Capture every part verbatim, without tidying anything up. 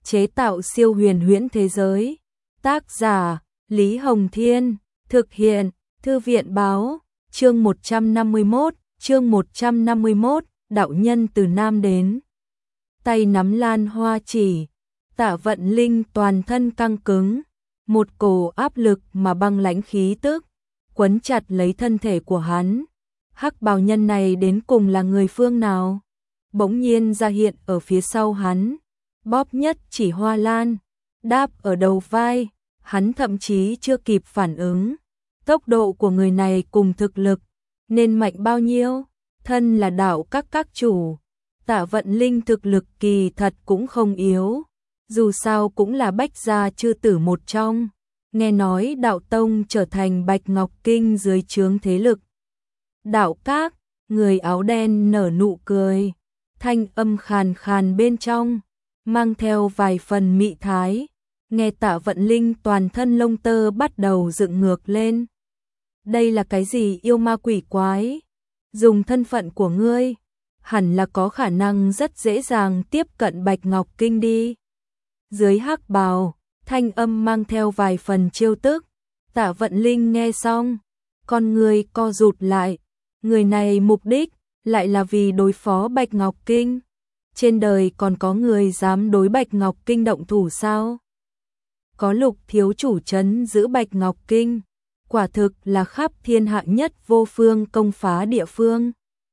chế tạo siêu huyền huyễn thế giới. Tác giả Lý Hồng Thiên, thực hiện Thư viện Báo. Chương một trăm năm mươi mốt, chương một trăm năm mươi mốt, đạo nhân từ Nam đến. Tay nắm lan hoa chỉ, Tạ Vận Linh toàn thân căng cứng, một cổ áp lực mà băng lãnh khí tức quấn chặt lấy thân thể của hắn. Hắc bào nhân này đến cùng là người phương nào? Bỗng nhiên ra hiện ở phía sau hắn, bóp nhất chỉ hoa lan, đáp ở đầu vai, hắn thậm chí chưa kịp phản ứng. Tốc độ của người này cùng thực lực nên mạnh bao nhiêu? Thân là đạo các các chủ, Tạ Vận Linh thực lực kỳ thật cũng không yếu, dù sao cũng là bách gia chư tử một trong. Nghe nói đạo tông trở thành Bạch Ngọc Kinh dưới trướng thế lực đạo các. Người áo đen nở nụ cười, thanh âm khàn khàn bên trong mang theo vài phần mị thái. Nghe Tạ Vận Linh toàn thân lông tơ bắt đầu dựng ngược lên. Đây là cái gì yêu ma quỷ quái? Dùng thân phận của ngươi, hẳn là có khả năng rất dễ dàng tiếp cận Bạch Ngọc Kinh đi. Dưới hắc bào, thanh âm mang theo vài phần trêu tức. Tạ Vận Linh nghe xong, con người co rụt lại. Người này mục đích lại là vì đối phó Bạch Ngọc Kinh. Trên đời còn có người dám đối Bạch Ngọc Kinh động thủ sao? Có Lục thiếu chủ trấn giữ Bạch Ngọc Kinh, quả thực là khắp thiên hạ nhất vô phương công phá địa phương.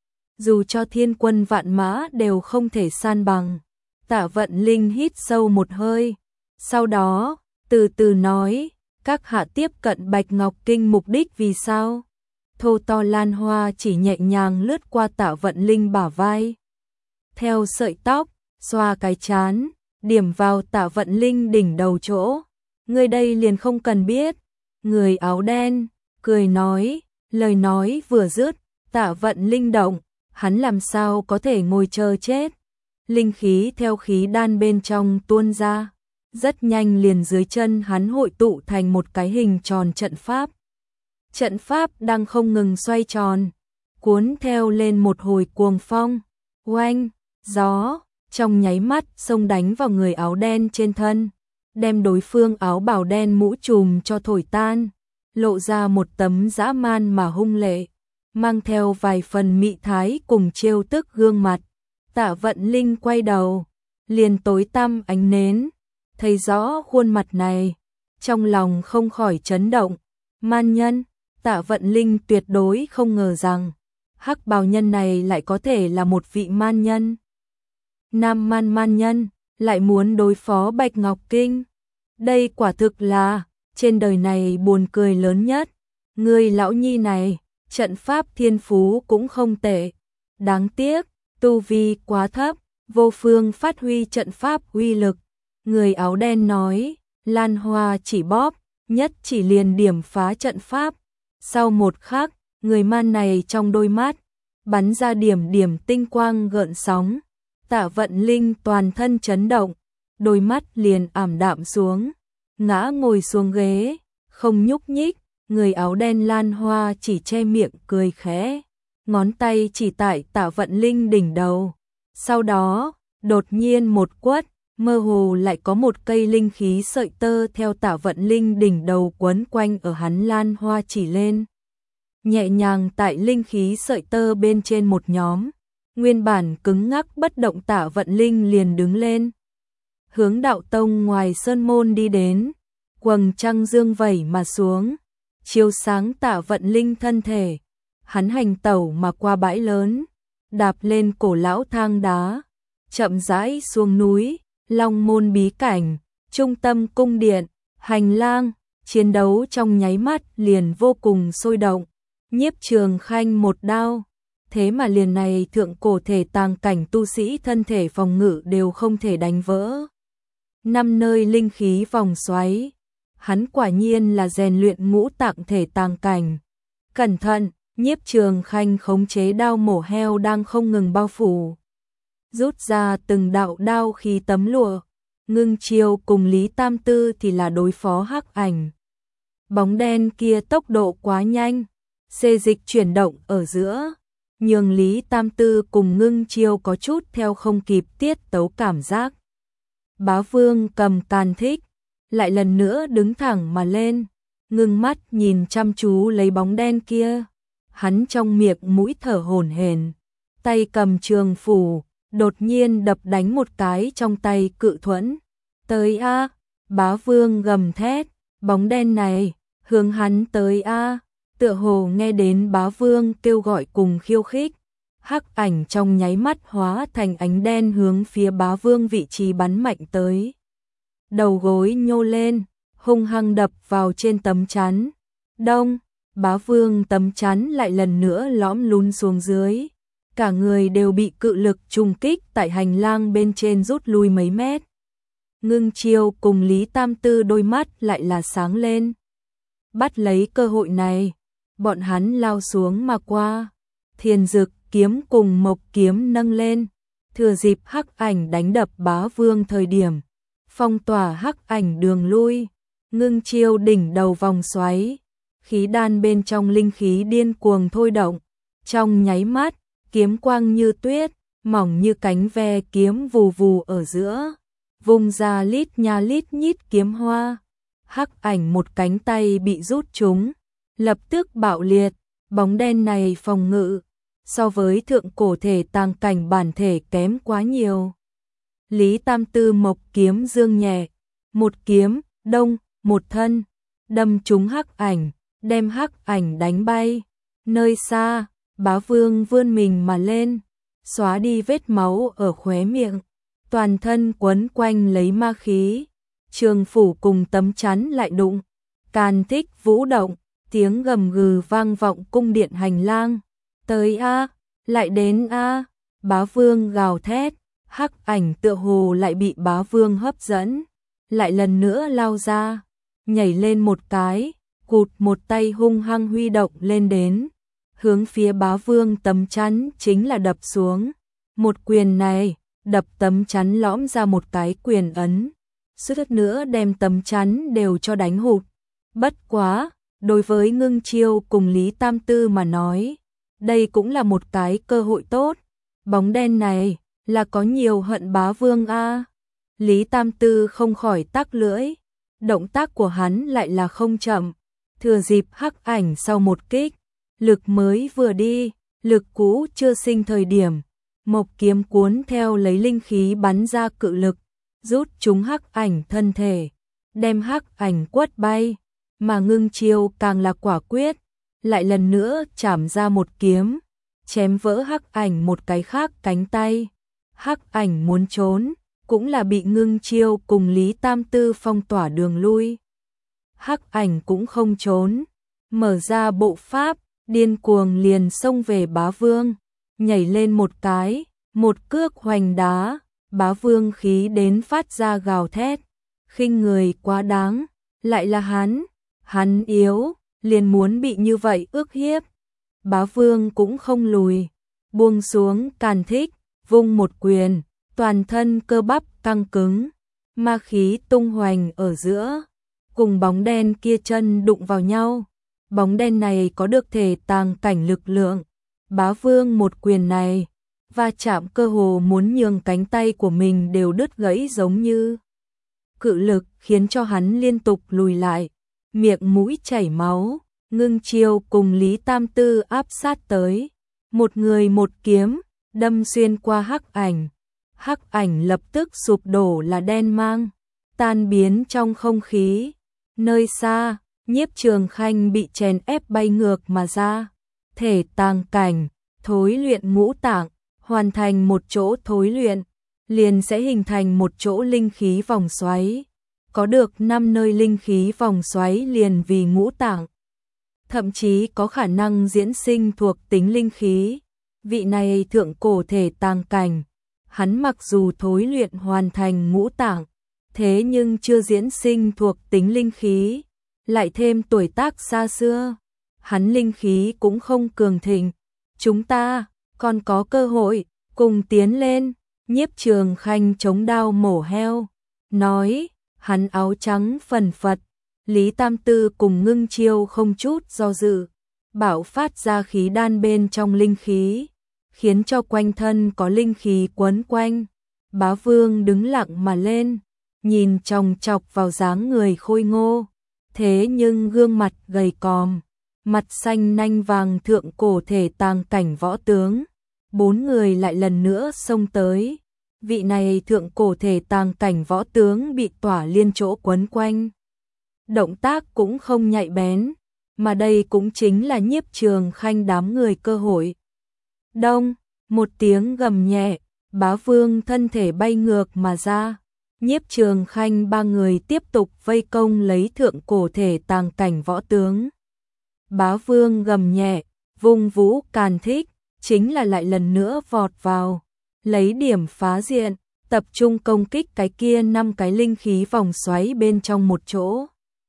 Dù cho thiên quân vạn mã đều không thể san bằng. Tạ Vận Linh hít sâu một hơi, sau đó từ từ nói, các hạ tiếp cận Bạch Ngọc Kinh mục đích vì sao? Thô to lan hoa chỉ nhẹ nhàng lướt qua Tạ Vận Linh bả vai, theo sợi tóc xoa cái chán, điểm vào Tạ Vận Linh đỉnh đầu chỗ. Người đây liền không cần biết. Người áo đen cười nói, lời nói vừa dứt, Tạ Vận Linh động, hắn làm sao có thể ngồi chờ chết. Linh khí theo khí đan bên trong tuôn ra, rất nhanh liền dưới chân hắn hội tụ thành một cái hình tròn trận pháp. Trận pháp đang không ngừng xoay tròn, cuốn theo lên một hồi cuồng phong, oanh, gió, trong nháy mắt xông đánh vào người áo đen trên thân, đem đối phương áo bào đen mũ trùm cho thổi tan, lộ ra một tấm dã man mà hung lệ, mang theo vài phần mị thái cùng trêu tức gương mặt. Tạ Vận Linh quay đầu, liền tối tăm ánh nến, thấy rõ khuôn mặt này, trong lòng không khỏi chấn động. Man nhân. Tạ Vận Linh tuyệt đối không ngờ rằng hắc bào nhân này lại có thể là một vị man nhân. Nam man man nhân lại muốn đối phó Bạch Ngọc Kinh. Đây quả thực là trên đời này buồn cười lớn nhất. Người lão nhi này, trận pháp thiên phú cũng không tệ. Đáng tiếc, tu vi quá thấp, vô phương phát huy trận pháp uy lực. Người áo đen nói, lan hoa chỉ bóp, nhất chỉ liền điểm phá trận pháp. Sau một khắc, người man này trong đôi mắt bắn ra điểm điểm tinh quang gợn sóng. Tạ Vận Linh toàn thân chấn động, đôi mắt liền ảm đạm xuống, ngã ngồi xuống ghế, không nhúc nhích. Người áo đen lan hoa chỉ che miệng cười khẽ, ngón tay chỉ tại Tạ Vận Linh đỉnh đầu. Sau đó, đột nhiên một quất, mơ hồ lại có một cây linh khí sợi tơ theo Tạ Vận Linh đỉnh đầu quấn quanh ở hắn lan hoa chỉ lên. Nhẹ nhàng tại linh khí sợi tơ bên trên một nhóm, nguyên bản cứng ngắc bất động Tạ Vận Linh liền đứng lên. Hướng đạo tông ngoài sơn môn đi đến, quầng trăng dương vẩy mà xuống, chiếu sáng Tạ Vận Linh thân thể. Hắn hành tẩu mà qua bãi lớn, đạp lên cổ lão thang đá, chậm rãi xuống núi. Long môn bí cảnh, trung tâm cung điện, hành lang, chiến đấu trong nháy mắt liền vô cùng sôi động. Nhiếp Trường Khanh một đao, thế mà liền này thượng cổ thể tàng cảnh tu sĩ thân thể phòng ngự đều không thể đánh vỡ. Năm nơi linh khí vòng xoáy, hắn quả nhiên là rèn luyện ngũ tạng thể tàng cảnh. Cẩn thận, Nhiếp Trường Khanh khống chế đao mổ heo đang không ngừng bao phủ, rút ra từng đạo đao khí tấm lụa. Ngưng Chiêu cùng Lý Tam Tư thì là đối phó hắc ảnh. Bóng đen kia tốc độ quá nhanh, xê dịch chuyển động ở giữa, nhường Lý Tam Tư cùng Ngưng Chiêu có chút theo không kịp tiết tấu cảm giác. Bá Vương cầm càn thích, lại lần nữa đứng thẳng mà lên, ngưng mắt nhìn chăm chú lấy bóng đen kia. Hắn trong miệng mũi thở hổn hển, tay cầm trường phủ, đột nhiên đập đánh một cái trong tay cự thuẫn. Tới a! Bá Vương gầm thét, bóng đen này, hướng hắn tới a! Tựa hồ nghe đến Bá Vương kêu gọi cùng khiêu khích, hắc ảnh trong nháy mắt hóa thành ánh đen hướng phía Bá Vương vị trí bắn mạnh tới. Đầu gối nhô lên, hung hăng đập vào trên tấm chắn. Đông! Bá Vương tấm chắn lại lần nữa lõm lún xuống dưới. Cả người đều bị cự lực trùng kích tại hành lang bên trên rút lui mấy mét. Ngưng Chiêu cùng Lý Tam Tư đôi mắt lại là sáng lên. Bắt lấy cơ hội này, bọn hắn lao xuống mà qua. Thiền Dực kiếm cùng Mộc kiếm nâng lên, thừa dịp hắc ảnh đánh đập Bá Vương thời điểm, phong tỏa hắc ảnh đường lui. Ngưng Chiêu đỉnh đầu vòng xoáy, khí đan bên trong linh khí điên cuồng thôi động. Trong nháy mắt, kiếm quang như tuyết, mỏng như cánh ve kiếm vù vù ở giữa, vung ra lít nha lít nhít kiếm hoa. Hắc ảnh một cánh tay bị rút trúng, lập tức bạo liệt. Bóng đen này phòng ngự so với thượng cổ thể tàng cảnh bản thể kém quá nhiều. Lý Tam Tư Mộc kiếm dương nhẹ, một kiếm, đông, một thân, đâm trúng hắc ảnh, đem hắc ảnh đánh bay. Nơi xa, Bá Vương vươn mình mà lên, xóa đi vết máu ở khóe miệng, toàn thân quấn quanh lấy ma khí. Trường phủ cùng tấm chắn lại đụng, càn thích vũ động, tiếng gầm gừ vang vọng cung điện hành lang. Tới a, lại đến a! Bá Vương gào thét, hắc ảnh tựa hồ lại bị Bá Vương hấp dẫn, lại lần nữa lao ra, nhảy lên một cái, cụt một tay hung hăng huy động lên đến, hướng phía Bá Vương tấm chắn chính là đập xuống. Một quyền này, đập tấm chắn lõm ra một cái quyền ấn, suýt nữa đem tấm chắn đều cho đánh hụt. Bất quá, đối với Ngưng Chiêu cùng Lý Tam Tư mà nói, đây cũng là một cái cơ hội tốt. Bóng đen này là có nhiều hận Bá Vương a. Lý Tam Tư không khỏi tắc lưỡi, động tác của hắn lại là không chậm, thừa dịp hắc ảnh sau một kích, lực mới vừa đi, lực cũ chưa sinh thời điểm, Mộc kiếm cuốn theo lấy linh khí bắn ra cự lực, rút trúng hắc ảnh thân thể, đem hắc ảnh quất bay. Mà Ngưng Chiêu càng là quả quyết, lại lần nữa chảm ra một kiếm, chém vỡ hắc ảnh một cái khác cánh tay. Hắc ảnh muốn trốn, cũng là bị Ngưng Chiêu cùng Lý Tam Tư phong tỏa đường lui. Hắc ảnh cũng không trốn, mở ra bộ pháp, điên cuồng liền xông về Bá Vương, nhảy lên một cái, một cước hoành đá. Bá Vương khí đến phát ra gào thét, khinh người quá đáng, lại là hắn, hắn yếu, liền muốn bị như vậy ức hiếp. Bá Vương cũng không lùi, buông xuống càn thích, vung một quyền, toàn thân cơ bắp căng cứng, ma khí tung hoành ở giữa, cùng bóng đen kia chân đụng vào nhau. Bóng đen này có được thể tàng cảnh lực lượng, Bá Vương một quyền này va chạm cơ hồ muốn nhường cánh tay của mình đều đứt gãy giống như. Cự lực khiến cho hắn liên tục lùi lại, miệng mũi chảy máu. Ngưng Chiêu cùng Lý Tam Tư áp sát tới, một người một kiếm, đâm xuyên qua hắc ảnh. Hắc ảnh lập tức sụp đổ là đen mang, tan biến trong không khí. Nơi xa, Nhiếp Trường Khanh bị chèn ép bay ngược mà ra, thể tàng cảnh, thối luyện ngũ tạng, hoàn thành một chỗ thối luyện, liền sẽ hình thành một chỗ linh khí vòng xoáy. Có được năm nơi linh khí vòng xoáy liền vì ngũ tạng, thậm chí có khả năng diễn sinh thuộc tính linh khí. Vị này thượng cổ thể tàng cảnh, hắn mặc dù thối luyện hoàn thành ngũ tạng, thế nhưng chưa diễn sinh thuộc tính linh khí, lại thêm tuổi tác xa xưa, hắn linh khí cũng không cường thịnh. Chúng ta còn có cơ hội, cùng tiến lên. Nhiếp Trường Khanh chống đao mổ heo, nói, hắn áo trắng phần phật. Lý Tam Tư cùng Ngưng Chiêu không chút do dự, bạo phát ra khí đan bên trong linh khí, khiến cho quanh thân có linh khí quấn quanh. Bá Vương đứng lặng mà lên, nhìn chòng chọc vào dáng người khôi ngô, thế nhưng gương mặt gầy còm, mặt xanh nanh vàng thượng cổ thể tàng cảnh võ tướng. Bốn người lại lần nữa xông tới. Vị này thượng cổ thể tàng cảnh võ tướng bị tỏa liên chỗ quấn quanh. Động tác cũng không nhạy bén, mà đây cũng chính là Nhiếp Trường Khanh đám người cơ hội. Đông, một tiếng gầm nhẹ, Bá Vương thân thể bay ngược mà ra. Nhiếp Trường Khanh ba người tiếp tục vây công lấy thượng cổ thể tàng cảnh võ tướng. Bá Vương gầm nhẹ, vung vũ càn thích, chính là lại lần nữa vọt vào, lấy điểm phá diện, tập trung công kích cái kia năm cái linh khí vòng xoáy bên trong một chỗ.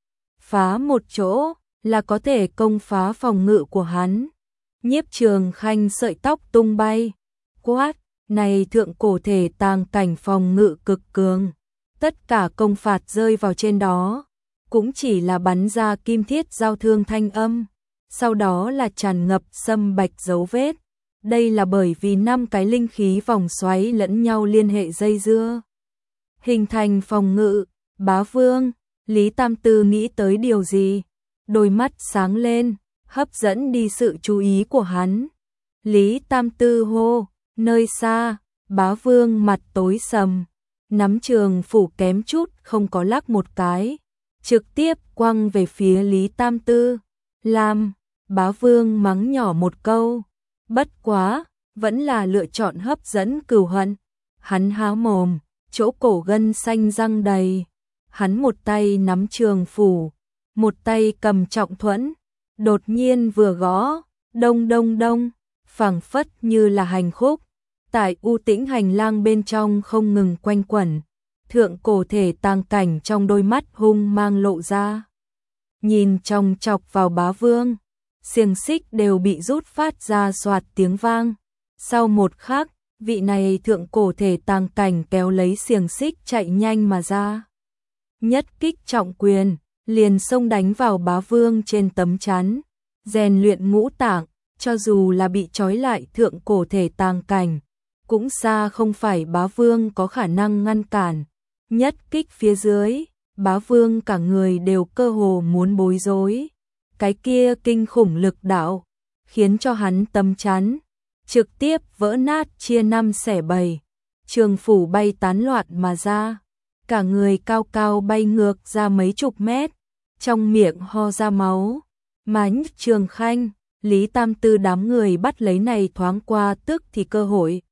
Phá một chỗ là có thể công phá phòng ngự của hắn. Nhiếp Trường Khanh sợi tóc tung bay, quát, này thượng cổ thể tàng cảnh phòng ngự cực cường. Tất cả công phạt rơi vào trên đó, cũng chỉ là bắn ra kim thiết giao thương thanh âm, sau đó là tràn ngập sâm bạch dấu vết. Đây là bởi vì năm cái linh khí vòng xoáy lẫn nhau liên hệ dây dưa, hình thành phòng ngự. Bá Vương, Lý Tam Tư nghĩ tới điều gì? Đôi mắt sáng lên, hấp dẫn đi sự chú ý của hắn. Lý Tam Tư hô, nơi xa, Bá Vương mặt tối sầm, nắm trường phủ kém chút không có lắc một cái, trực tiếp quăng về phía Lý Tam Tư. Làm, Bá Vương mắng nhỏ một câu, bất quá, vẫn là lựa chọn hấp dẫn cừu hận. Hắn há mồm, chỗ cổ gân xanh răng đầy. Hắn một tay nắm trường phủ, một tay cầm trọng thuẫn, đột nhiên vừa gõ, đông đông đông, phảng phất như là hành khúc. Tại u tĩnh hành lang bên trong không ngừng quanh quẩn, thượng cổ thể tàng cảnh trong đôi mắt hung mang lộ ra. Nhìn chòng chọc vào Bá Vương, xiềng xích đều bị rút phát ra xoạt tiếng vang. Sau một khắc, vị này thượng cổ thể tàng cảnh kéo lấy xiềng xích chạy nhanh mà ra. Nhất kích trọng quyền, liền xông đánh vào Bá Vương trên tấm chắn, rèn luyện ngũ tạng, cho dù là bị trói lại thượng cổ thể tàng cảnh, cũng xa không phải Bá Vương có khả năng ngăn cản. Nhất kích phía dưới, Bá Vương cả người đều cơ hồ muốn bối rối. Cái kia kinh khủng lực đạo, khiến cho hắn tấm chắn trực tiếp vỡ nát chia năm xẻ bảy, trường phủ bay tán loạn mà ra. Cả người cao cao bay ngược ra mấy chục mét, trong miệng ho ra máu. Mà Nhiếp Trường Khanh, Lý Tam Tư đám người bắt lấy này thoáng qua tức thì cơ hội.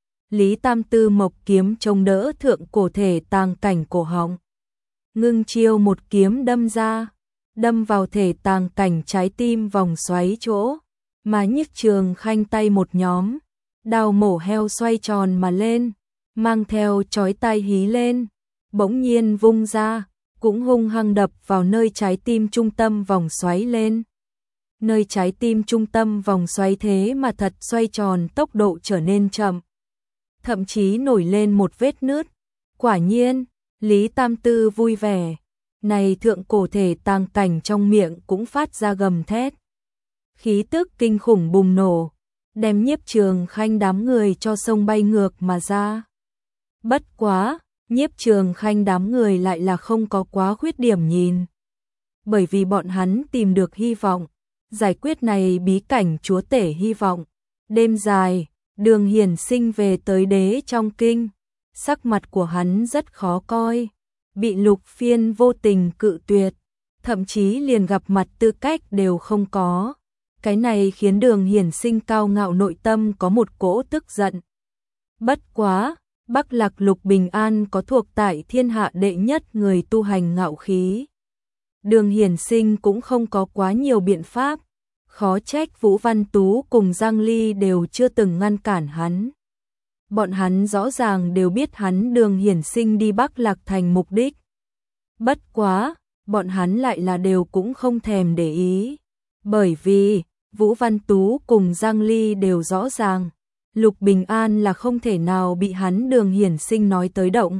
Lý Tam Tư mộc kiếm chống đỡ thượng cổ thể tàng cảnh cổ họng, ngưng chiêu một kiếm đâm ra, đâm vào thể tàng cảnh trái tim vòng xoáy chỗ. Mà Nhiếp Trường Khanh tay một nhóm, đao mổ heo xoay tròn mà lên, mang theo chói tai hí lên, bỗng nhiên vung ra, cũng hung hăng đập vào nơi trái tim trung tâm vòng xoáy lên. Nơi trái tim trung tâm vòng xoáy thế mà thật xoay tròn, tốc độ trở nên chậm, thậm chí nổi lên một vết nứt. Quả nhiên, Lý Tam Tư vui vẻ, này thượng cổ thể tàng cảnh trong miệng cũng phát ra gầm thét. Khí tức kinh khủng bùng nổ, đem Nhiếp Trường Khanh đám người cho sông bay ngược mà ra. Bất quá, Nhiếp Trường Khanh đám người lại là không có quá khuyết điểm nhìn. Bởi vì bọn hắn tìm được hy vọng, giải quyết này bí cảnh chúa tể hy vọng. Đêm dài, Đường Hiển Sinh về tới đế trong kinh, sắc mặt của hắn rất khó coi, bị Lục Phiên vô tình cự tuyệt, thậm chí liền gặp mặt tư cách đều không có. Cái này khiến Đường Hiển Sinh cao ngạo nội tâm có một cỗ tức giận. Bất quá, Bắc Lạc Lục Bình An có thuộc tại thiên hạ đệ nhất người tu hành ngạo khí. Đường Hiển Sinh cũng không có quá nhiều biện pháp, khó trách Vũ Văn Tú cùng Giang Ly đều chưa từng ngăn cản hắn. Bọn hắn rõ ràng đều biết hắn Đường Hiển Sinh đi Bắc Lạc thành mục đích. Bất quá, bọn hắn lại là đều cũng không thèm để ý. Bởi vì, Vũ Văn Tú cùng Giang Ly đều rõ ràng, Lục Bình An là không thể nào bị hắn Đường Hiển Sinh nói tới động.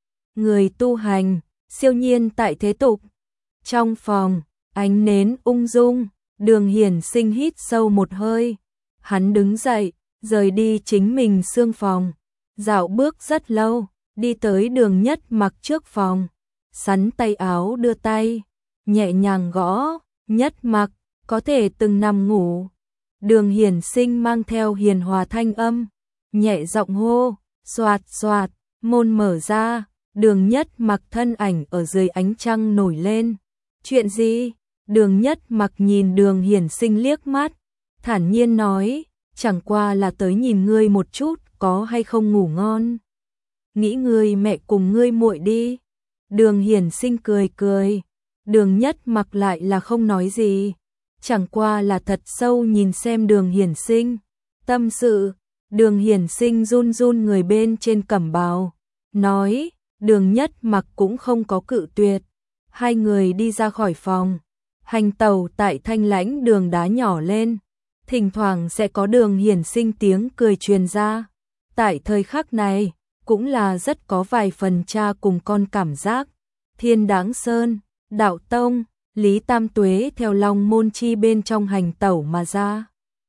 Người tu hành, siêu nhiên tại thế tục. Trong phòng, ánh nến ung dung, Đường Hiển Sinh hít sâu một hơi. Hắn đứng dậy, rời đi chính mình xương phòng. Dạo bước rất lâu, đi tới Đường Nhất Mặc trước phòng, sắn tay áo đưa tay, nhẹ nhàng gõ, Nhất Mặc, có thể từng nằm ngủ. Đường Hiển Sinh mang theo hiền hòa thanh âm, nhẹ giọng hô, xoạt xoạt, môn mở ra, Đường Nhất Mặc thân ảnh ở dưới ánh trăng nổi lên. Chuyện gì? Đường Nhất Mặc nhìn Đường Hiển Sinh liếc mắt, thản nhiên nói, chẳng qua là tới nhìn ngươi một chút, có hay không ngủ ngon. Nghĩ ngươi mẹ cùng ngươi muội đi. Đường Hiển Sinh cười cười, Đường Nhất Mặc lại là không nói gì, chẳng qua là thật sâu nhìn xem Đường Hiển Sinh. Tâm sự, Đường Hiển Sinh run run người bên trên cẩm bào, nói, Đường Nhất Mặc cũng không có cự tuyệt. Hai người đi ra khỏi phòng, hành tàu tại thanh lãnh đường đá nhỏ lên, thỉnh thoảng sẽ có Đường Hiển Sinh tiếng cười truyền ra. Tại thời khắc này, cũng là rất có vài phần cha cùng con cảm giác. Thiên Đáng Sơn, Đạo Tông, Lý Tam Tuế theo Long Môn Chi bên trong hành tẩu mà ra.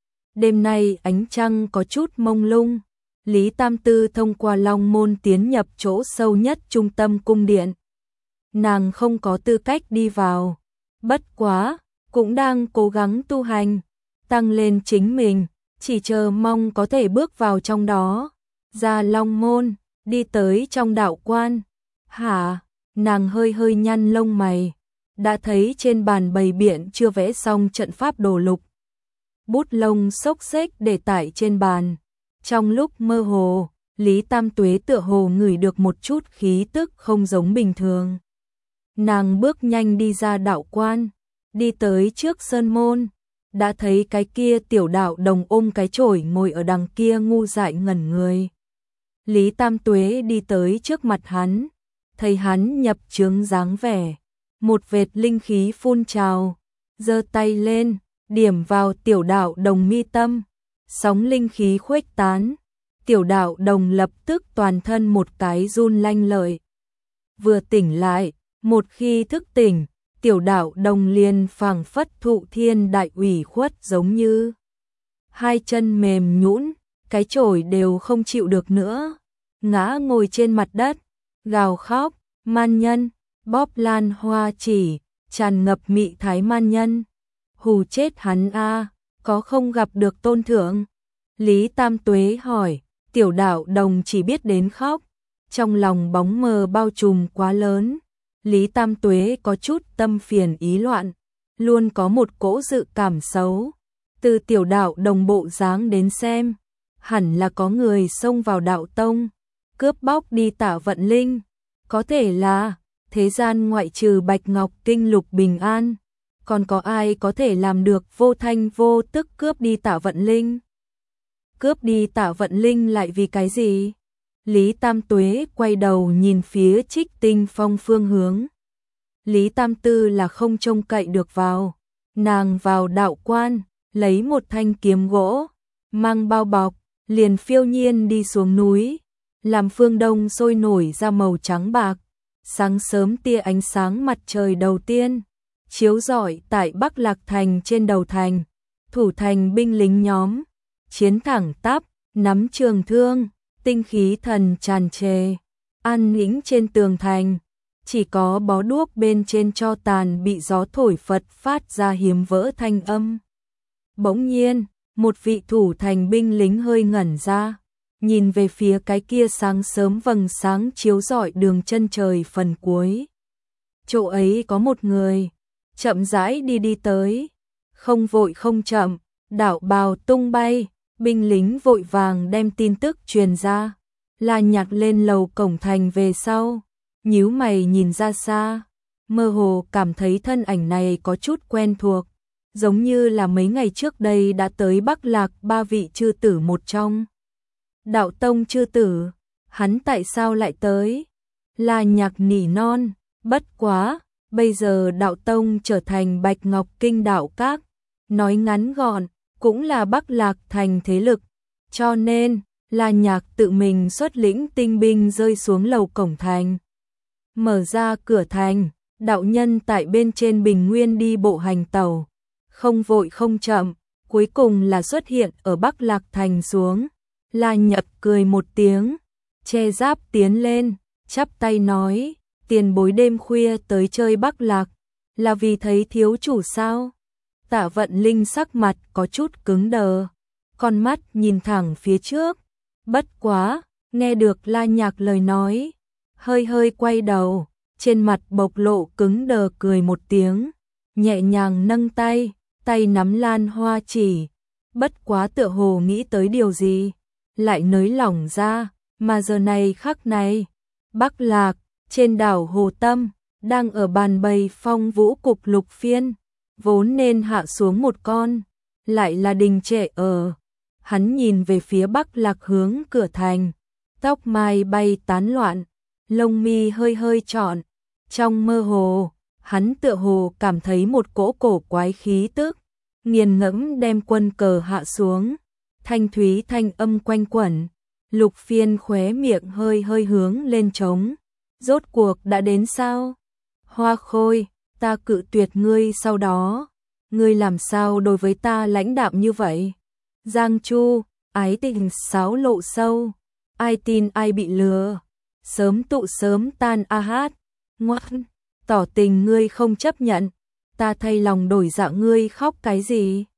Đêm nay ánh trăng có chút mông lung, Lý Tam Tư thông qua Long Môn tiến nhập chỗ sâu nhất trung tâm cung điện. Nàng không có tư cách đi vào, bất quá, cũng đang cố gắng tu hành, tăng lên chính mình, chỉ chờ mong có thể bước vào trong đó. Ra Long Môn, đi tới trong đạo quan. Hả? Nàng hơi hơi nhăn lông mày, đã thấy trên bàn bày biện chưa vẽ xong trận pháp đồ lục. Bút lông xốc xếch để tải trên bàn. Trong lúc mơ hồ, Lý Tam Tuế tựa hồ ngửi được một chút khí tức không giống bình thường. Nàng bước nhanh đi ra đạo quan, đi tới trước sơn môn, đã thấy cái kia tiểu đạo đồng ôm cái chổi ngồi ở đằng kia ngu dại ngẩn người. Lý Tam Tuế đi tới trước mặt hắn, thấy hắn nhập chướng dáng vẻ, một vệt linh khí phun trào, giơ tay lên, điểm vào tiểu đạo đồng mi tâm, sóng linh khí khuếch tán, tiểu đạo đồng lập tức toàn thân một cái run lanh lợi. Vừa tỉnh lại, một khi thức tỉnh, tiểu đạo đồng liền phảng phất thụ thiên đại ủy khuất giống như. Hai chân mềm nhũn, cái chổi đều không chịu được nữa, ngã ngồi trên mặt đất, gào khóc, man nhân, bóp lan hoa chỉ, tràn ngập mị thái man nhân. Hù chết hắn a, có không gặp được tôn thượng? Lý Tam Tuế hỏi, tiểu đạo đồng chỉ biết đến khóc, trong lòng bóng mờ bao trùm quá lớn. Lý Tam Tuế có chút tâm phiền ý loạn, luôn có một cỗ dự cảm xấu. Từ tiểu đạo đồng bộ dáng đến xem, hẳn là có người xông vào đạo tông, cướp bóc đi Tạ Vận Linh. Có thể là, thế gian ngoại trừ Bạch Ngọc Kinh Lục Bình An, còn có ai có thể làm được vô thanh vô tức cướp đi Tạ Vận Linh? Cướp đi Tạ Vận Linh lại vì cái gì? Lý Tam Tuế quay đầu nhìn phía Trích Tinh Phong phương hướng. Lý Tam Tư là không trông cậy được vào. Nàng vào đạo quan, lấy một thanh kiếm gỗ, mang bao bọc, liền phiêu nhiên đi xuống núi. Làm phương đông sôi nổi ra màu trắng bạc. Sáng sớm tia ánh sáng mặt trời đầu tiên, chiếu rọi tại Bắc Lạc Thành trên đầu thành. Thủ thành binh lính nhóm, chiến thẳng tắp, nắm trường thương, tinh khí thần tràn trề, an lĩnh trên tường thành, chỉ có bó đuốc bên trên tro tàn bị gió thổi phật phát ra hiếm vỡ thanh âm. Bỗng nhiên, một vị thủ thành binh lính hơi ngẩn ra, nhìn về phía cái kia sáng sớm vầng sáng chiếu rọi đường chân trời phần cuối. Chỗ ấy có một người, chậm rãi đi đi tới, không vội không chậm, đạo bào tung bay. Binh lính vội vàng đem tin tức truyền ra, La Nhạc lên lầu cổng thành về sau, nhíu mày nhìn ra xa, mơ hồ cảm thấy thân ảnh này có chút quen thuộc, giống như là mấy ngày trước đây đã tới Bắc Lạc ba vị chư tử một trong. Đạo tông chư tử, hắn tại sao lại tới? La Nhạc nỉ non, bất quá, bây giờ đạo tông trở thành Bạch Ngọc Kinh đạo các, nói ngắn gọn, cũng là Bắc Lạc thành thế lực, cho nên La Nhạc tự mình xuất lĩnh tinh binh rơi xuống lầu cổng thành. Mở ra cửa thành, đạo nhân tại bên trên bình nguyên đi bộ hành tàu, không vội không chậm, cuối cùng là xuất hiện ở Bắc Lạc thành xuống. La Nhạc cười một tiếng, che giáp tiến lên, chắp tay nói, tiền bối đêm khuya tới chơi Bắc Lạc, là vì thấy thiếu chủ sao? Tạ Vận Linh sắc mặt có chút cứng đờ, con mắt nhìn thẳng phía trước, bất quá, nghe được La Nhạc lời nói, hơi hơi quay đầu, trên mặt bộc lộ cứng đờ cười một tiếng, nhẹ nhàng nâng tay, tay nắm lan hoa chỉ, bất quá tựa hồ nghĩ tới điều gì, lại nới lỏng ra, mà giờ này khắc này, Bắc Lạc, trên đảo Hồ Tâm, đang ở bàn bày phong vũ cục lục phiên, vốn nên hạ xuống một con, lại là đình trệ ở. Hắn nhìn về phía Bắc Lạc hướng cửa thành, tóc mai bay tán loạn, lông mi hơi hơi trọn, trong mơ hồ, hắn tựa hồ cảm thấy một cỗ cổ quái khí tức, nghiền ngẫm đem quân cờ hạ xuống, thanh thúy thanh âm quanh quẩn, lục phiên khóe miệng hơi hơi hướng lên trống, rốt cuộc đã đến sao? Hoa Khôi, ta cự tuyệt ngươi sau đó, ngươi làm sao đối với ta lãnh đạm như vậy? Giang Chu, ái tình sáo lộ sâu, ai tin ai bị lừa, sớm tụ sớm tan a hát, ngoan, tỏ tình ngươi không chấp nhận, ta thay lòng đổi dạ ngươi khóc cái gì?